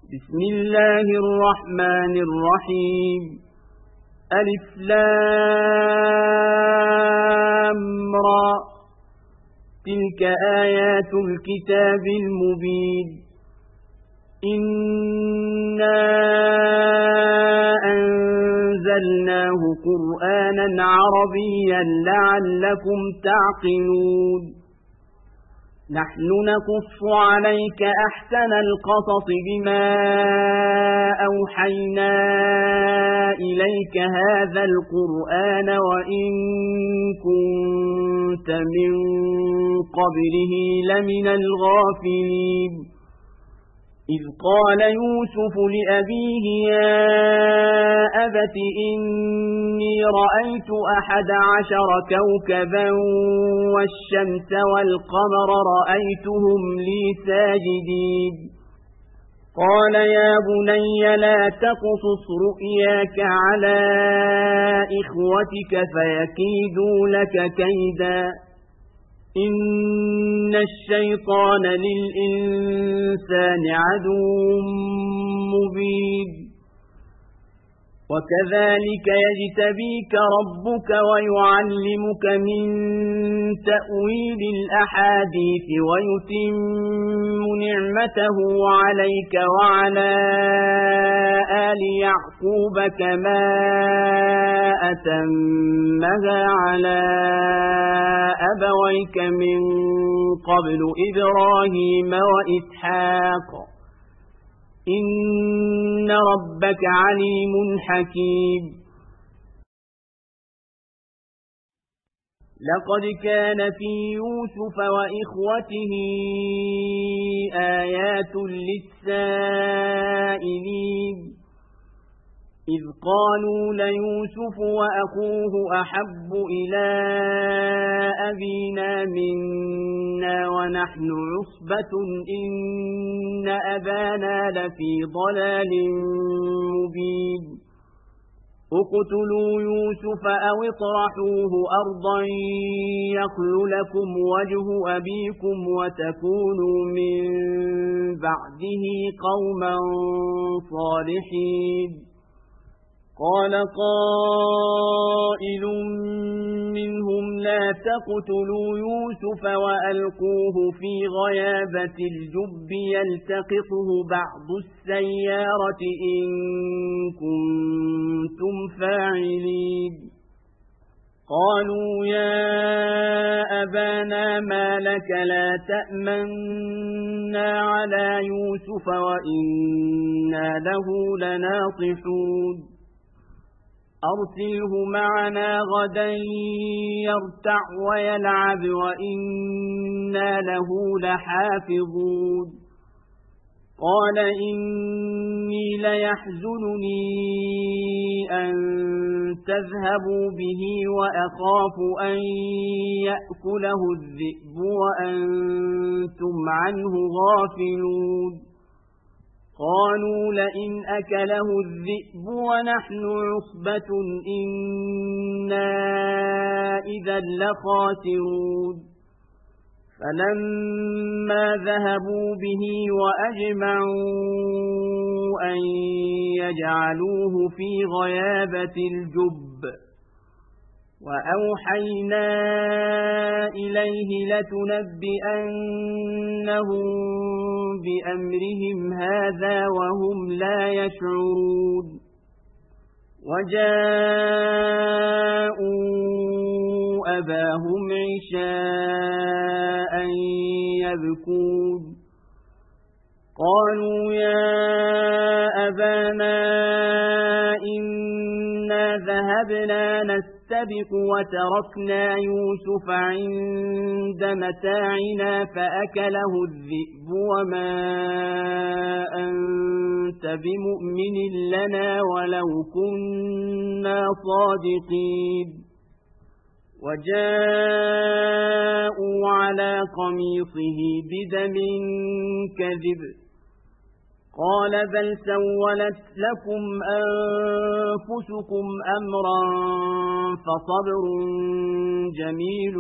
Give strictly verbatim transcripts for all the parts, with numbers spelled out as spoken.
بسم الله الرحمن الرحيم ألف لام را تلك آيات الكتاب المبين إنا أنزلناه قرآنا عربيا لعلكم تعقلون نحن نقص عليك أحسن القصص بما أوحينا إليك هذا القرآن وإن كنت من قبله لمن الغافلين إذ قال يوسف لأبيه يا أبت إني رأيت أحد عشر كوكبا والشمس والقمر رأيتهم لي ساجدين قال يا بني لا تقصص رؤياك على إخوتك فيكيدوا لك كيدا إن الشيطان للإنسان عدو مبين وكذلك يجتبيك ربك ويعلمك من تأويل الأحاديث ويتم نعمته عليك وعلى آل يعقوب كما أتمها على أبويك من قبل إبراهيم وإسحاق إن ربك عليم حكيم لقد كان في يوسف وإخوته آيات للسائلين إذ قالوا ليوسف وأخوه أحب إلى أبينا منا ونحن عصبة إن أبانا لفي ضلال مبين اقتلوا يوسف أو اطرحوه أرضا يخل لكم وجه أبيكم وتكونوا من بعده قوما صالحين قال قائل منهم لا تقتلوا يوسف وألقوه في غيابة الجب يلتقطه بعض السيارة إن كنتم فاعلين قالوا يا أبانا ما لك لا تأمنا على يوسف وإنا له لناصحون أرسله معنا غدا يرتع ويلعب وإنا له لحافظون قال إني ليحزنني أن تذهبوا به وأخاف أن يأكله الذئب وأنتم عنه غافلون قالوا لئن أكله الذئب ونحن عصبة إنا إذا لخاسرون فلما ذهبوا به وأجمعوا أن يجعلوه في غيابة الجب وأوحينا إليه لتنبئنهم بأمرهم هذا وهم لا يشعرون وجاءوا أباهم عشاء يبكون قالوا يا أبانا إنا ذهبنا نستبق وتركنا يوسف عند متاعنا فأكله الذئب وما أنت بمؤمن لنا ولو كنا صادقين وجاءوا على قميصه بدم كذب قال بل سولت لكم أنفسكم أمرا فصبر جميل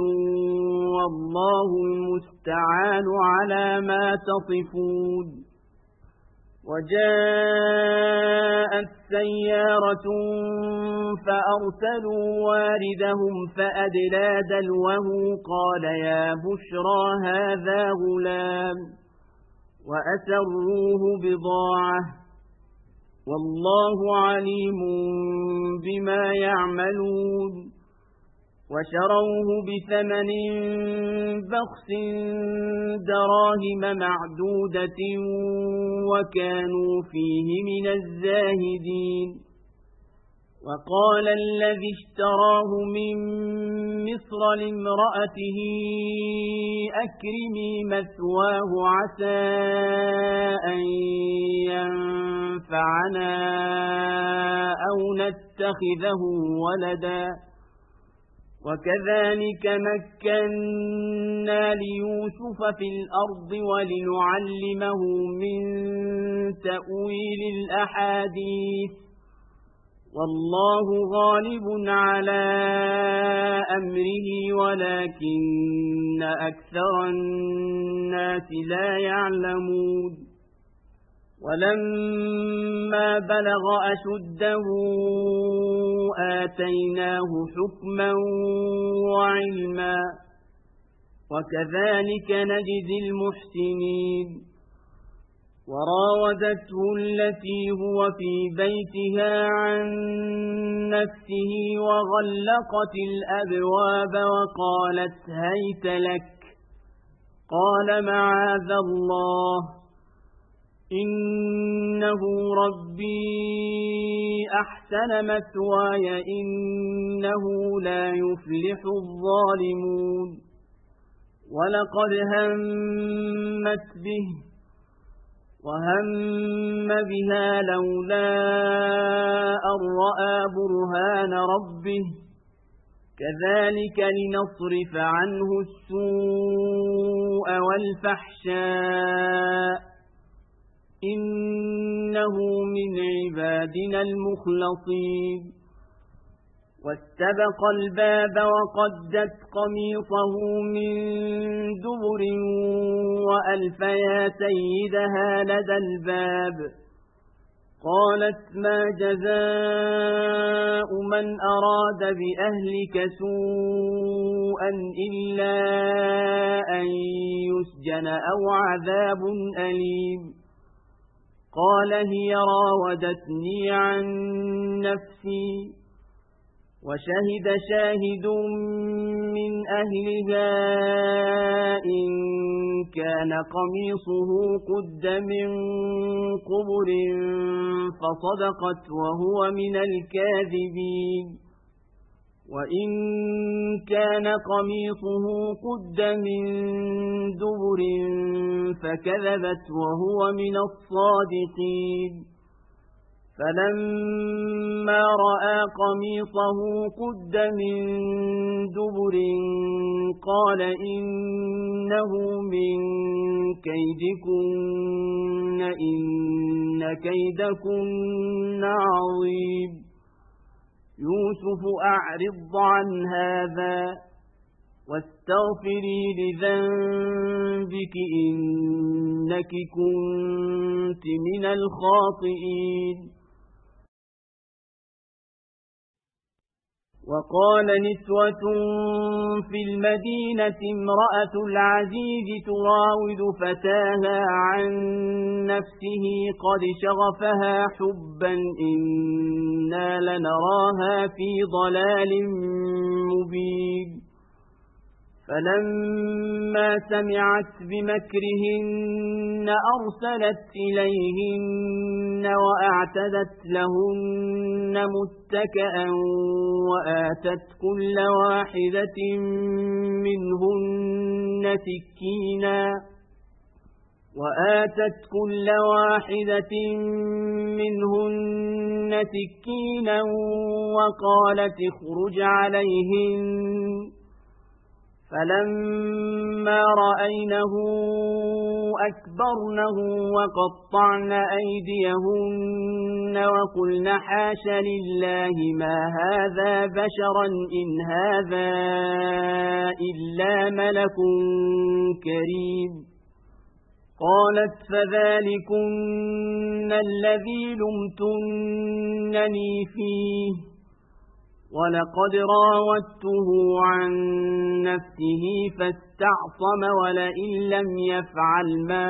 والله المستعان على ما تصفون وجاءت سيارة فأرسلوا واردهم فأدلى دلوه قال يا بشرى هذا غلام وأسروه بضاعة والله عليم بما يعملون وشروه بثمن بخس دراهم معدودة وكانوا فيه من الزاهدين وقال الذي اشتراه من مصر لامرأته أكرمي مثواه عسى أن ينفعنا أو نتخذه ولدا وكذلك مكنا ليوسف في الأرض ولنعلمه من تأويل الأحاديث والله غالب على أمره ولكن أكثر الناس لا يعلمون ولما بلغ أشده آتيناه حكما وعلما وكذلك نجزي المحسنين وراودته التي هو في بيتها عن نفسه وغلقت الأبواب وقالت هيت لك قال معاذ الله إنه ربي أحسن مثواي إنه لا يفلح الظالمون ولقد همت به وهم بها لولا أن رأى برهان ربه كذلك لنصرف عنه السوء والفحشاء إنه من عبادنا المخلصين واستبق الباب وقدت قميصه من دبر وألف يا سيدها لدى الباب قالت ما جزاء من أراد بأهلك سوءا إلا أن يسجن أو عذاب أليم قال هي راودتني عن نفسي وشهد شاهد من أهلها إن كان قميصه قد من قبر فصدقت وهو من الكاذبين وإن كان قميصه قد من دبر فكذبت وهو من الصادقين فلما رأى قميصه قد من دبر قال إنه من كيدكن إن كيدكن عظيم يوسف أعرض عن هذا واستغفري لذنبك إنك كنت من الخاطئين وقال نسوة في المدينة امرأة العزيز تراود فتاها عن نفسه قد شغفها حبا إنا لنراها في ضلال مبين فلما سمعت بمكرهن أرسلت إليهن وأعتدت لهن متكئا وآتت كل واحدة منهن سكينا وآتت كل واحدة منهن سكينا وقالت اخرج عليهن فلما رأينه أكبرنه وقطعن أيديهن وقلن حاش لله ما هذا بشرا إن هذا إلا ملك كريم قالت فذلكن الذي لمتنني فيه ولقد راودته عن نفسه فاستعصم ولئن لم يفعل ما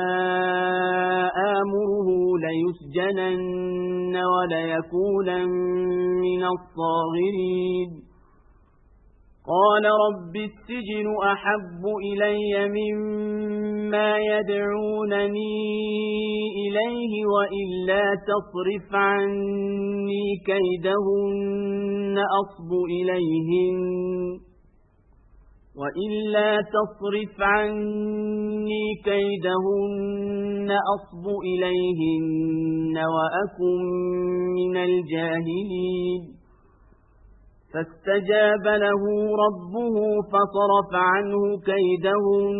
آمره ليسجنن وليكونن من الصاغرين قال رب السجن أحب إلي مما يدعونني إليه وإلا تصرف عني كيدهن أصب إليهن وإلا تصرف عني كيدهن أصب إليهن وأكن من الجاهلين فاستجاب له ربه فصرف عنه كيدهن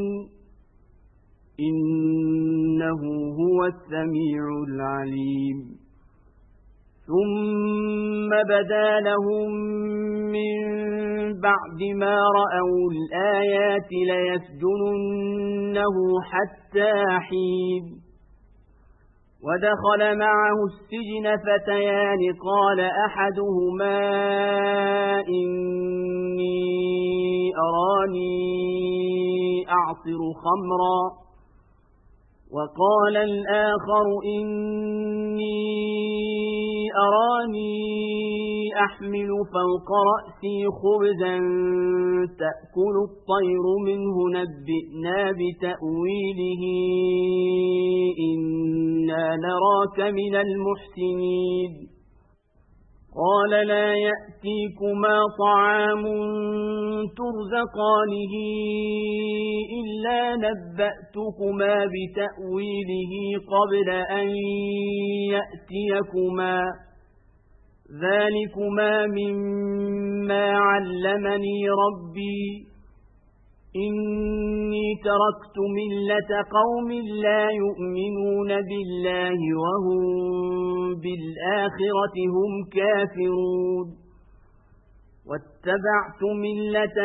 إنه هو السميع العليم ثم بدا لهم من بعد ما رأوا الآيات ليسجننه حتى حين ودخل معه السجن فتيان قال أحدهما إني أراني أعصر خمرا وقال الآخر إني أراني أحمل فوق رأسي خبزا تأكل الطير منه نبئنا بتأويله إنا نراك من المحسنين قال لا يأتيكما طعام ترزقانه إلا نبأتكما بتأويله قبل أن يأتيكما ذلكما مما علمني ربي إني تركت ملة قوم لا يؤمنون بالله وهم بالآخرة هم كافرون واتبعت ملة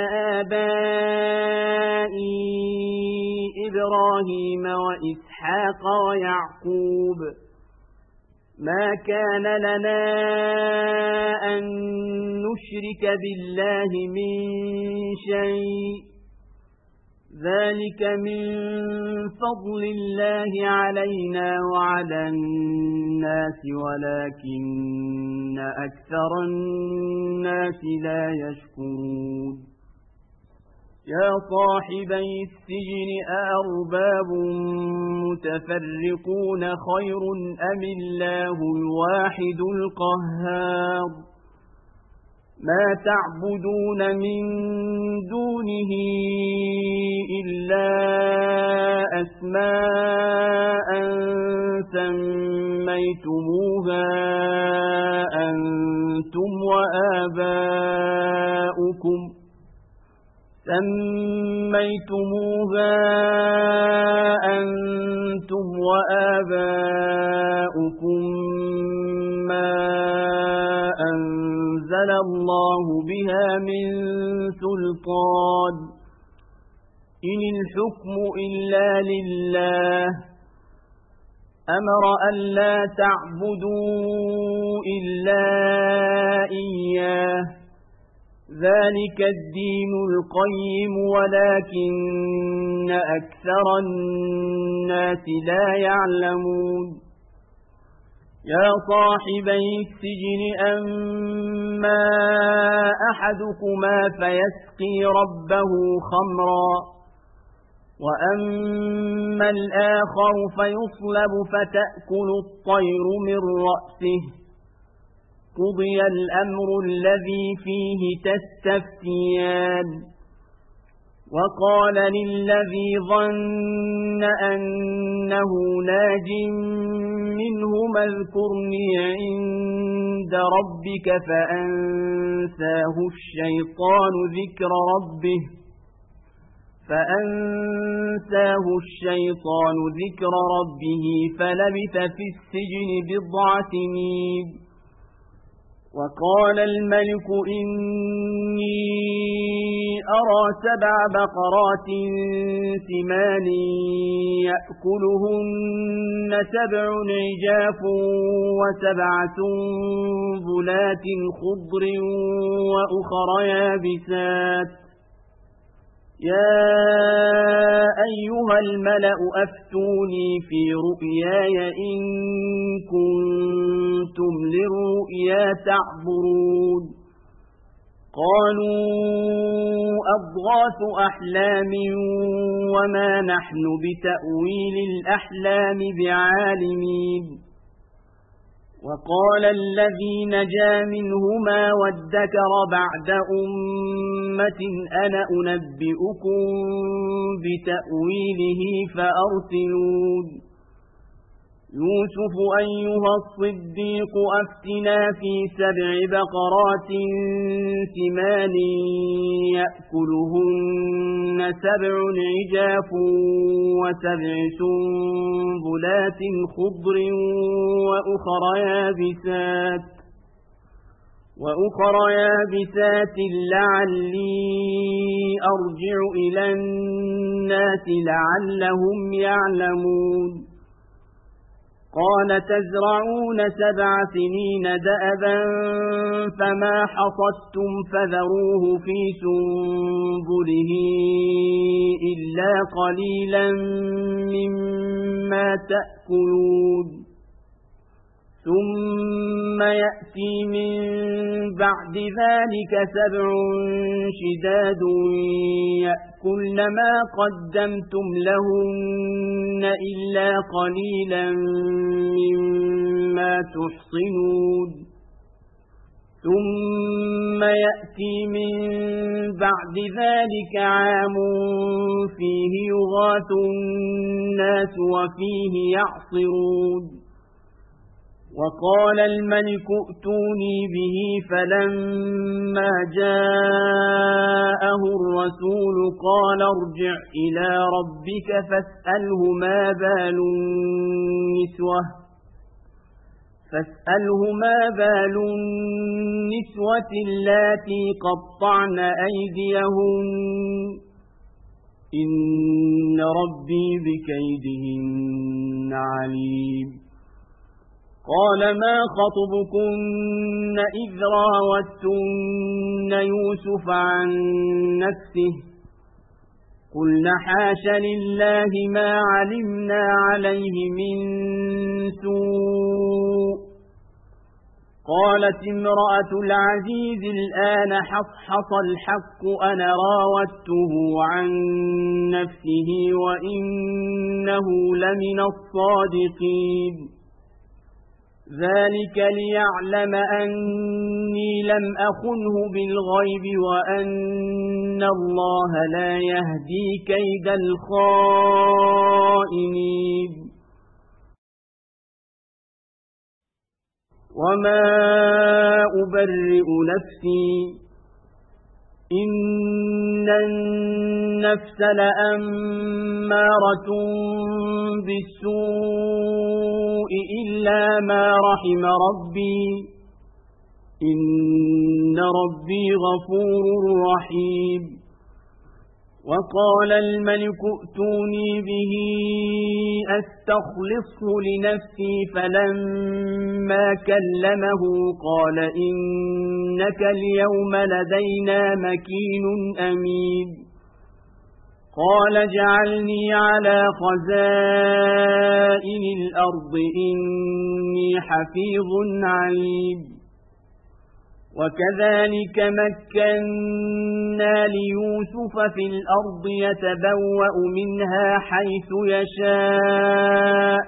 آبائي إبراهيم وإسحاق ويعقوب ما كان لنا أن نشرك بالله من شيء ذلك من فضل الله علينا وعلى الناس ولكن أكثر الناس لا يشكرون يا صاحبي السجن أأرباب متفرقون خير أم الله الواحد القهار ما تعبدون من دونه إلا أسماء سميتموها أنتم وآباؤكم سميتموها أنتم وآباؤكم ما أنزل الله بها من سلطان إن الحكم إلا لله أمر أن لا تعبدوا إلا إياه ذلك الدين القيم ولكن أكثر الناس لا يعلمون يا صاحبي السجن أما أحدكما فيسقي ربه خمرا وأما الآخر فيصلب فتأكل الطير من رأسه قضي الأمر الذي فيه تستفتيان وقال للذي ظن أنه ناج منهما اذكرني عند ربك فأنساه الشيطان ذكر ربه فأنساه الشيطان ذكر ربه فلبث في السجن بضع سنين وقال الملك إني أرى سبع بقرات سمان يأكلهن سبع عجاف وسبع سنبلات خضر وأخر يابسات يا أيها الملأ أفتوني في رؤياي إن كنتم للرؤيا تعبرون قالوا أضغاث أحلام وما نحن بتأويل الأحلام بعالمين وقال الذي نجا منهما وادكر بعد أمة أنا أنبئكم بتأويله فأرسلون يوسف أيها الصديق أفتنا في سبع بقرات سمان يأكلهن سبع عجاف وسبع سنبلات خضر وأخر يابسات وأخر يابسات لعلي أرجع إلى الناس لعلهم يعلمون قال تزرعون سبع سنين دأبا فما حصدتم فذروه في سنبله إلا قليلا مما تأكلون ثم يأتي من بعد ذلك سبع شداد يأكلن ما قدمتم لهن إلا قليلا مما تحصنون ثم يأتي من بعد ذلك عام فيه يغاث الناس وفيه يعصرون وقال الملك ائتوني به فلما جاءه الرسول قال ارجع إلى ربك فاسأله ما بال النسوة فاسأله ما بال النسوة اللاتي قطعن أيديهن إن ربي بكيدهن عليم قال ما خطبكن إذ راوتن يوسف عن نفسه قلنا حاش لله ما علمنا عليه من سوء قالت امرأة العزيز الآن حصحص الحق أنا راودته عن نفسه وإنه لمن الصادقين ذلك ليعلم أني لم أخنه بالغيب وأن الله لا يهدي كيد الخائنين وما أبرئ نفسي إن النفس لأمارة بالسوء إلا ما رحم ربي إن ربي غفور رحيم وقال الملك ائتوني به أستخلصه لنفسي فلما كلمه قال إنك اليوم لدينا مكين أمين قال اجعلني على خزائن الأرض إني حفيظ عليم وكذلك مكنا ليوسف في الأرض يتبوأ منها حيث يشاء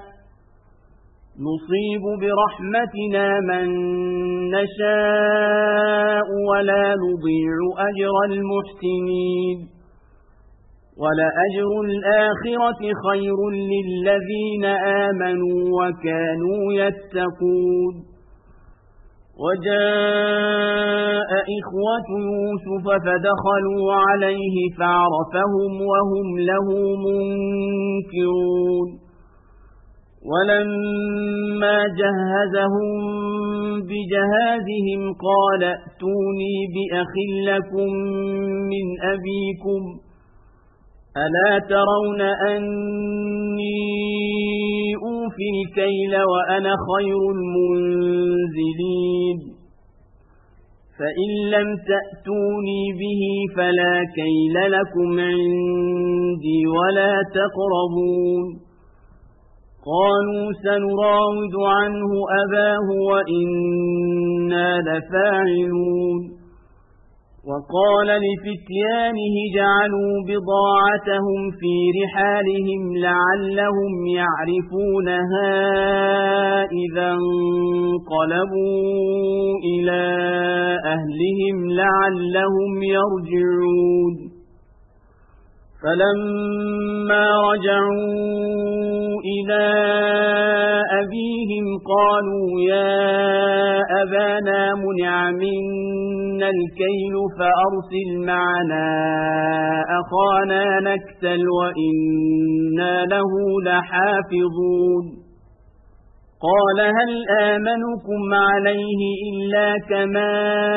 نصيب برحمتنا من نشاء ولا نضيع أجر المحسنين ولأجر الآخرة خير للذين آمنوا وكانوا يتقون وجاء إخوة يوسف فدخلوا عليه فعرفهم وهم له منكرون ولما جهزهم بجهازهم قال ائتوني بأخ لكم من أبيكم ألا ترون أني أوفي الكيل وأنا خير المنزلين فإن لم تأتوني به فلا كيل لكم عندي ولا تقربون قالوا سنراود عنه أباه وإنا لفاعلون وقال لفتيانه جعلوا بضاعتهم في رحالهم لعلهم يعرفونها إذا انقلبوا إلى أهلهم لعلهم يرجعون فلما رجعوا إلى أبيهم قالوا يا أبانا منع منا الكيل فأرسل معنا أخانا نكتل وإنا له لحافظون قال هل آمنكم عليه إلا كما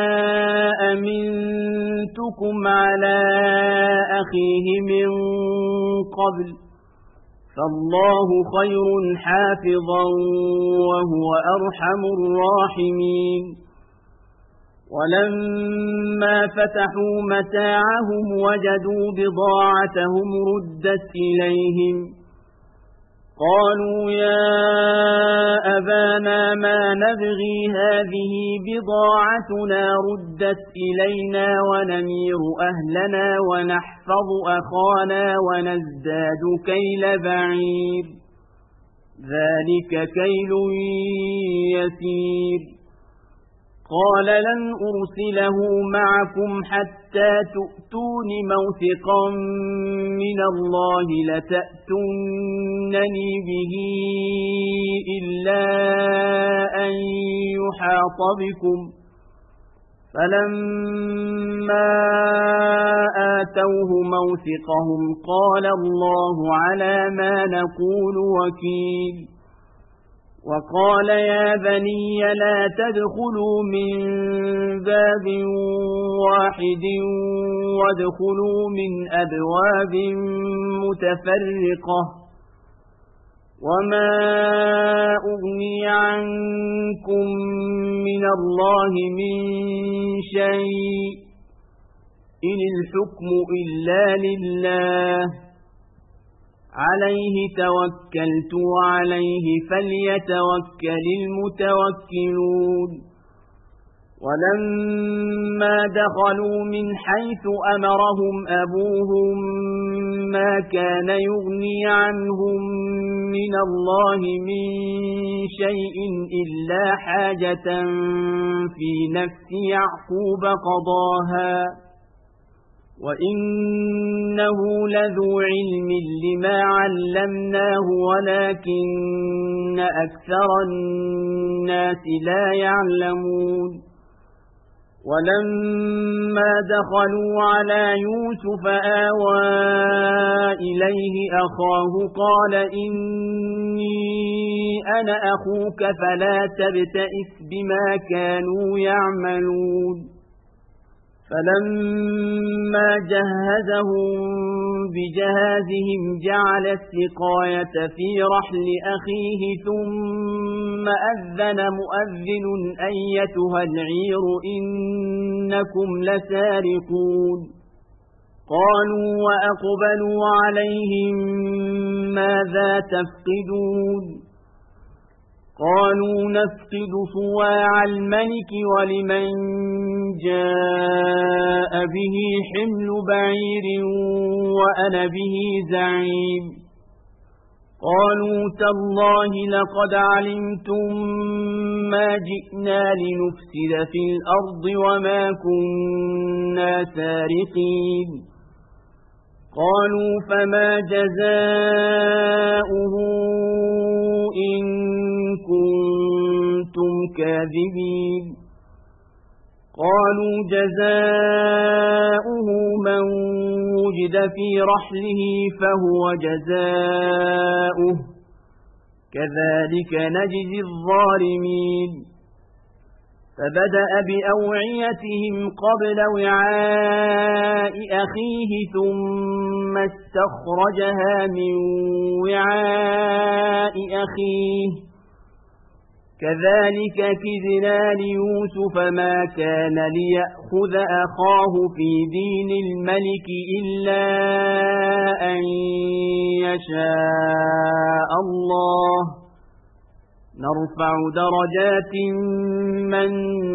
أمنتكم على أخيه من قبل فالله خير حافظا وهو أرحم الراحمين ولما فتحوا متاعهم وجدوا بضاعتهم ردت إليهم قالوا يا أبانا ما نبغي هذه بضاعتنا ردت إلينا ونمير أهلنا ونحفظ أخانا ونزداد كيل بعير ذلك كيل يسير قال لن أرسله معكم حتى تؤتون موثقا من الله لتأتونني به إلا أن يحاط بكم فلما آتوه موثقهم قال الله على ما نقول وكيل وقال يا بني لا تدخلوا من باب واحد وادخلوا من أبواب متفرقة وما أغني عنكم من الله من شيء إن الحكم إلا لله عليه توكلت وعليه فليتوكل المتوكلون ولما دخلوا من حيث أمرهم أبوهم ما كان يغني عنهم من الله من شيء إلا حاجة في نفس يعقوب قضاها وإنه لذو علم لما علمناه ولكن أكثر الناس لا يعلمون ولما دخلوا على يوسف آوى إليه أخاه قال إني أنا أخوك فلا تبتئس بما كانوا يعملون فلما جهزهم بجهازهم جعل السقاية في رحل أخيه ثم أذن مؤذن أيتها العير إنكم لسارقون قالوا وأقبلوا عليهم ماذا تفقدون قالوا نفقد صواع الملك ولمن جاء به حمل بعير وأنا به زعيم قالوا تالله لقد علمتم ما جئنا لنفسد في الأرض وما كنا سارقين قالوا فما جزاؤه إن كنتم كاذبين قالوا جزاؤه من وجد في رحله فهو جزاؤه كذلك نجزي الظالمين فبدأ بأوعيتهم قبل وعاء أخيه ثم استخرجها من وعاء أخيه كذلك كدنا ليوسف ما كان ليأخذ أخاه في دين الملك إلا أن يشاء الله نرفع درجات من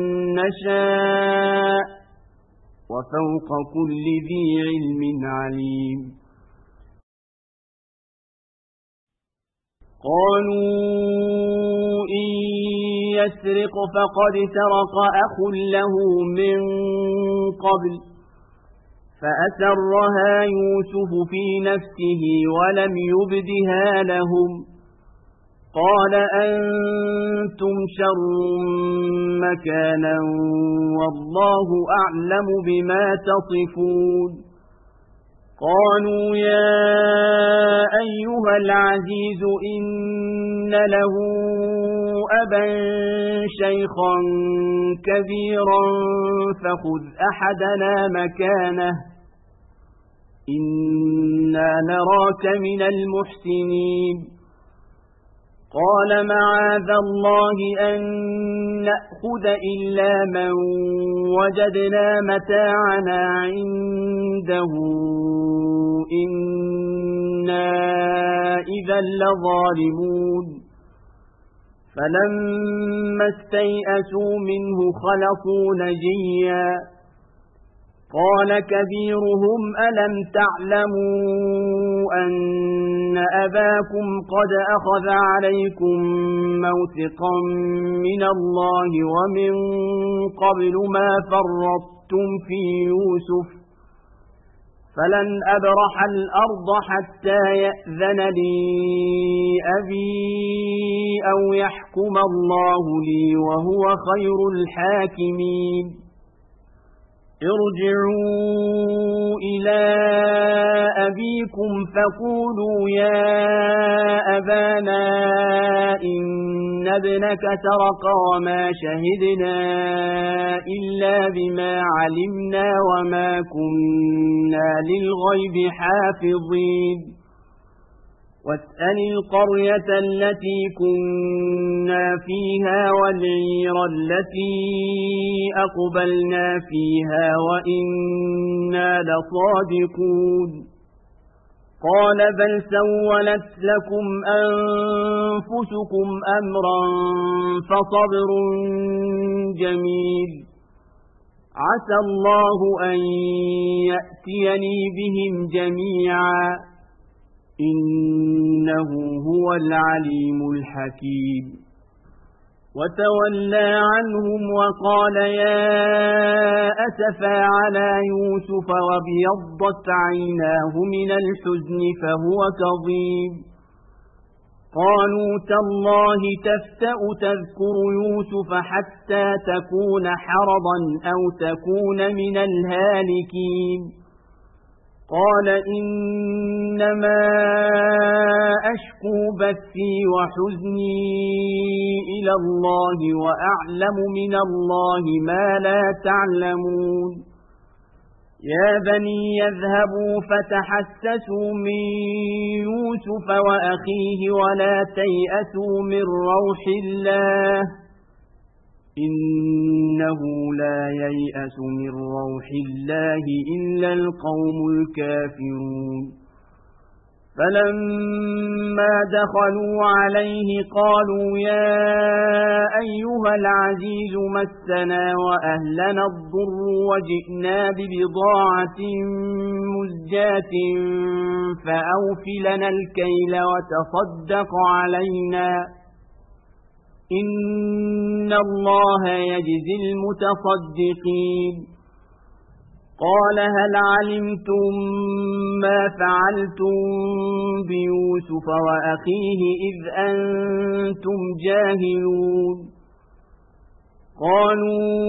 نشاء وفوق كل ذي علم عليم قالوا إن يسرق فقد سرق أخ له من قبل فأسرها يوسف في نفسه ولم يبدها لهم قال أنتم شر مكانا والله أعلم بما تصفون قالوا يا أيها العزيز إن له أبا شيخا كبيرا فخذ أحدنا مكانه إنا نراك من المحسنين قال معاذ الله أن نأخذ إلا من وجدنا متاعنا عنده إنا إذا لظالمون فلما استيئسوا منه خلصوا نجيا قال كبيرهم ألم تعلموا أن أباكم قد أخذ عليكم موثقا من الله ومن قبل ما فرطتم في يوسف فلن أبرح الأرض حتى يأذن لي أبي أو يحكم الله لي وهو خير الحاكمين ارجعوا إلى أبيكم فقولوا يا أبانا إن ابنك سرق وما شهدنا إلا بما علمنا وما كنا للغيب حافظين واسأل القرية التي كنا فيها والعير التي أقبلنا فيها وإنا لصادقون قال بل سولت لكم أنفسكم أمرا فصبر جميل عسى الله أن يأتيني بهم جميعا إنه هو العليم الحكيم وتولى عنهم وقال يا أسفا على يوسف وابيضت عيناه من الحزن فهو كظيم قالوا تالله تفتأ تذكر يوسف حتى تكون حرضا أو تكون من الهالكين قال إنما أشكو بثي وحزني إلى الله وأعلم من الله ما لا تعلمون يا بني يذهبوا فتحسسوا من يوسف وأخيه ولا تيأسوا من روح الله إنه لا ييأس من روح الله إلا القوم الكافرون فلما دخلوا عليه قالوا يا أيها العزيز مسنا وأهلنا الضر وجئنا ببضاعة مزجاة فأوف لنا الكيل وتصدق علينا إن الله يجزي المتصدقين قال هل علمتم ما فعلتم بيوسف وأخيه إذ أنتم جاهلون قالوا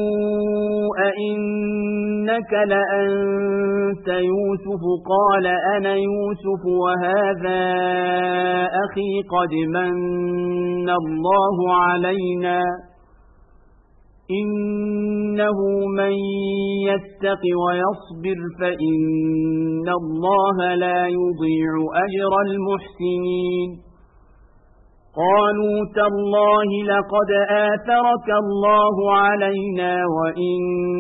أئنك لأنت يوسف قال أنا يوسف وهذا أخي قد من الله علينا إنه من يتق ويصبر فإن الله لا يضيع أجر المحسنين قالوا تالله لقد آثرك الله علينا وإن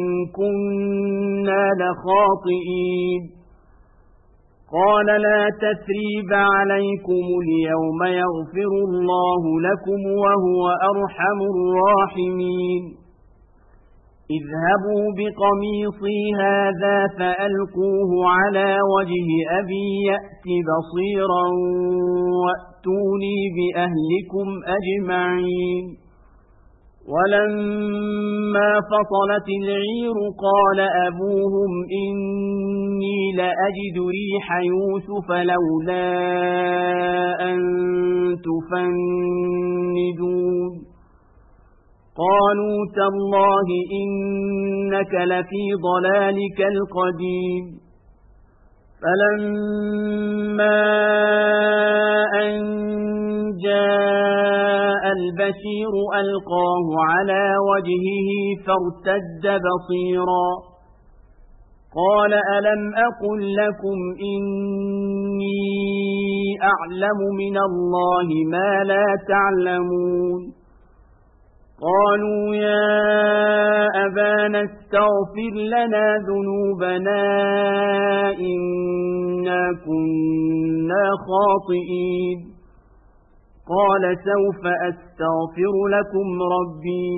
كنا لخاطئين قال لا تثريب عليكم اليوم يغفر الله لكم وهو أرحم الراحمين اذهبوا بقميصي هذا فألقوه على وجه أبي يأت بصيرا وأتوني بأهلكم أجمعين ولما فصلت العير قال أبوهم إني لأجد ريح يوسف لولا أن تفندون قالوا تالله إنك لفي ضلالك القديم فلما أن جاء البشير ألقاه على وجهه فارتد بصيرا قال ألم أقل لكم إني أعلم من الله ما لا تعلمون قالوا يا أبانا استغفر لنا ذنوبنا إنا كنا خاطئين قال سوف أستغفر لكم ربي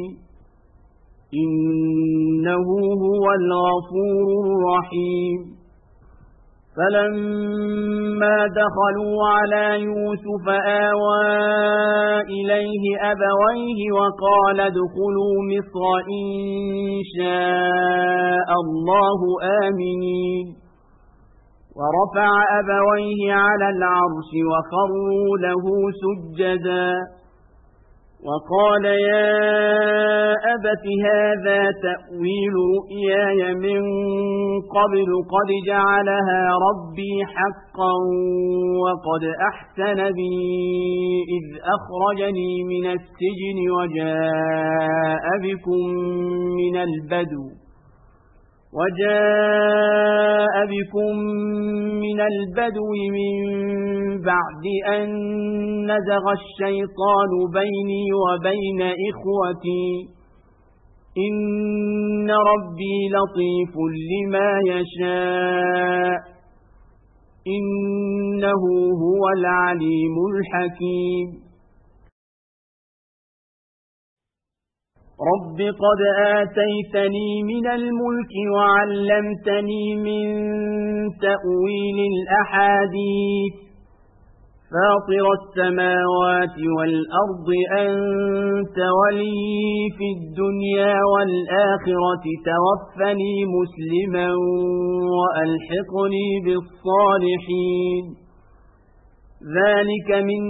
إنه هو الغفور الرحيم فلما دخلوا على يوسف آوى إليه أبويه وقال ادخلوا مصر إن شاء الله آمنين ورفع أبويه على العرش وخروا له سجدا وقال يا أبت هذا تأويل رؤياي من قبل قد جعلها ربي حقا وقد أحسن بي إذ أخرجني من السجن وجاء بكم من البدو وجاء بكم من البدو من بعد أن نزغ الشيطان بيني وبين إخوتي إن ربي لطيف لما يشاء إنه هو العليم الحكيم رب قد آتيتني من الملك وعلمتني من تأويل الأحاديث فاطر السماوات والأرض أنت ولي في الدنيا والآخرة توفني مسلما وألحقني بالصالحين ذلك من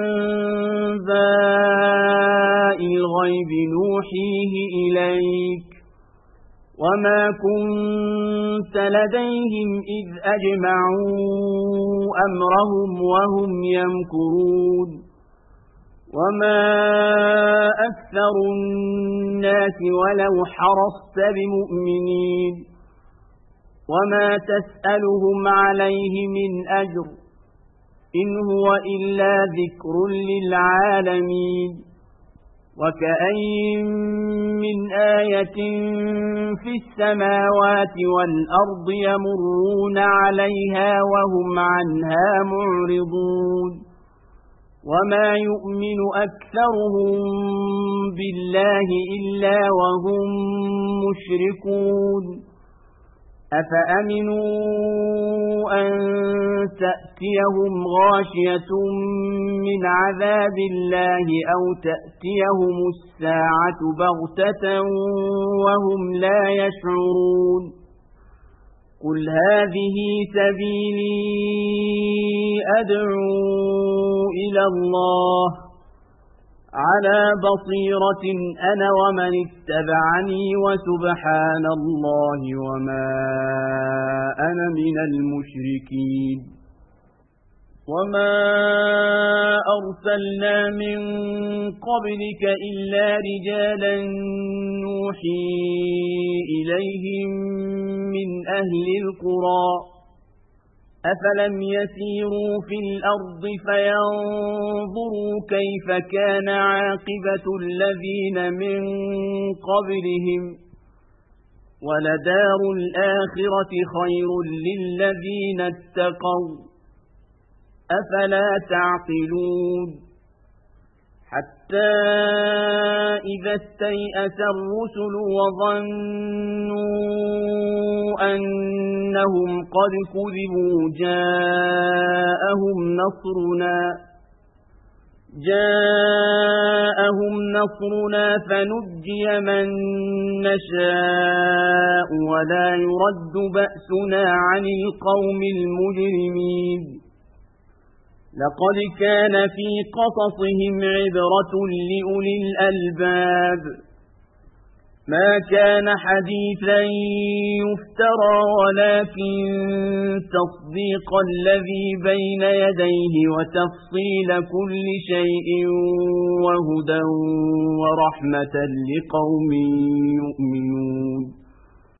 أنباء الغيب نوحيه إليك وما كنت لديهم إذ أجمعوا أمرهم وهم يمكرون وما أكثر الناس ولو حرصت بمؤمنين وما تسألهم عليه من أجر إن هو إلا ذكر للعالمين وكأين من آية في السماوات والأرض يمرون عليها وهم عنها معرضون وما يؤمن أكثرهم بالله إلا وهم مشركون أفأمنوا أن تأتيهم غاشية من عذاب الله أو تأتيهم الساعة بغتة وهم لا يشعرون قل هذه سبيلي أدعو إلى الله على بصيرة أنا ومن اتبعني وسبحان الله وما أنا من المشركين وما أرسلنا من قبلك إلا رجالا نوحي إليهم من أهل القرى أفلم يسيروا في الأرض فينظروا كيف كان عاقبة الذين من قبلهم ولدار الآخرة خير للذين اتقوا أفلا تعقلون حتى إذا استيأس الرسل وظنوا أنهم قد كذبوا جاءهم نصرنا جاءهم نصرنا فنجي من نشاء ولا يرد بأسنا عن القوم المجرمين لقد كان في قصصهم عبرة لأولي الألباب ما كان حديثا يفترى ولكن تصديق الذي بين يديه وتفصيل كل شيء وهدى ورحمة لقوم يؤمنون